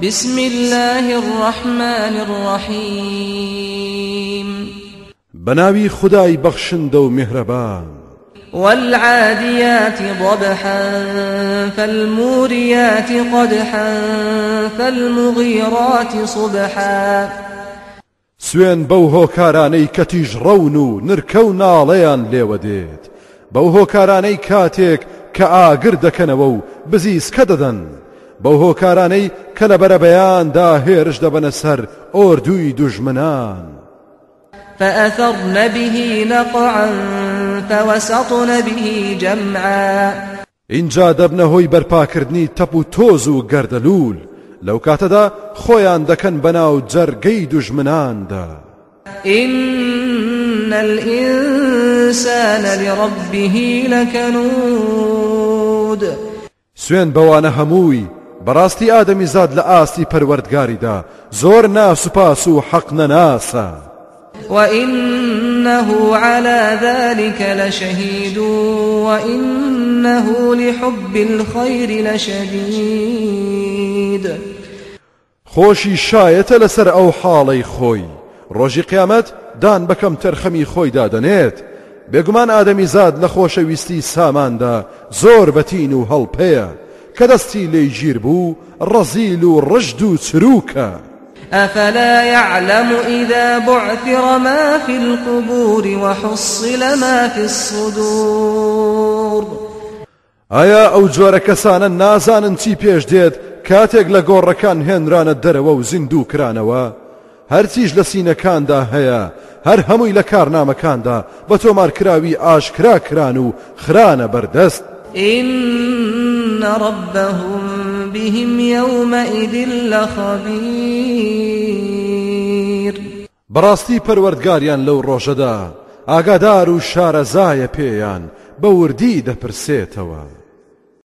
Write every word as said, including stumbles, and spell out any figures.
بسم الله الرحمن الرحيم بناوي خداي بخشند و مهربان والعاديات ضبحا فالموريات قدحا فالمغيرات صبحا سوين بو هوكاراني كتيج رونو نركو ناليان ليوديت بو هوكاراني كاتيك كآگر دكنوو بزيس كددن بو هوكاراني كلبر بيان دا هيرش دبن سر اردوي دجمنان فأثرن به نقعا فوسطن به جمعا اینجا دبنه هوی برپاکردنی تپو توزو گردلول لو کاتدا خویان دکن بناو جرگی دجمنان دا إن الإنسان لربه لكنود سوين بوانه هموي براستي آدمي زاد لآسي پروردگاري دا زور ناس پاسو حق نناسا وإنه على ذلك لشهيد وإنه لحب الخير لشديد خوشي شايت لسر أو حالي خوي روجي قيامت دان بكم ترخمي خوي دادنيت بێگومان ئادەمی زاد لە خۆشەویستی ساماندا زۆر بەتین و هەڵپەیە کە دەستی لێی گیر بوو ڕەزیل و ڕژد و چروکە أفلا يعلم إذا بعثر ما في القبور وحصل ما في الصدور ئایا ئەو جۆرە کەسانە نازانن چی پێش دێت کاتێک لە گۆڕەکان هێنرانە دەرەوە و زیندوو کرانەوە هەرچیش لە سینەکاندا هەیە هەر هەمووی لە کارنامەکاندا بە تۆمار کراوی ئاشکرا کران و خرانە بەردەست إن ربهم بهم يومئذ لخبير بەڕاستی پەروەردگاریان لەو ڕۆژەدا ئاگادار و شارەزایە پێیان بە وردی دەپرسێتەوە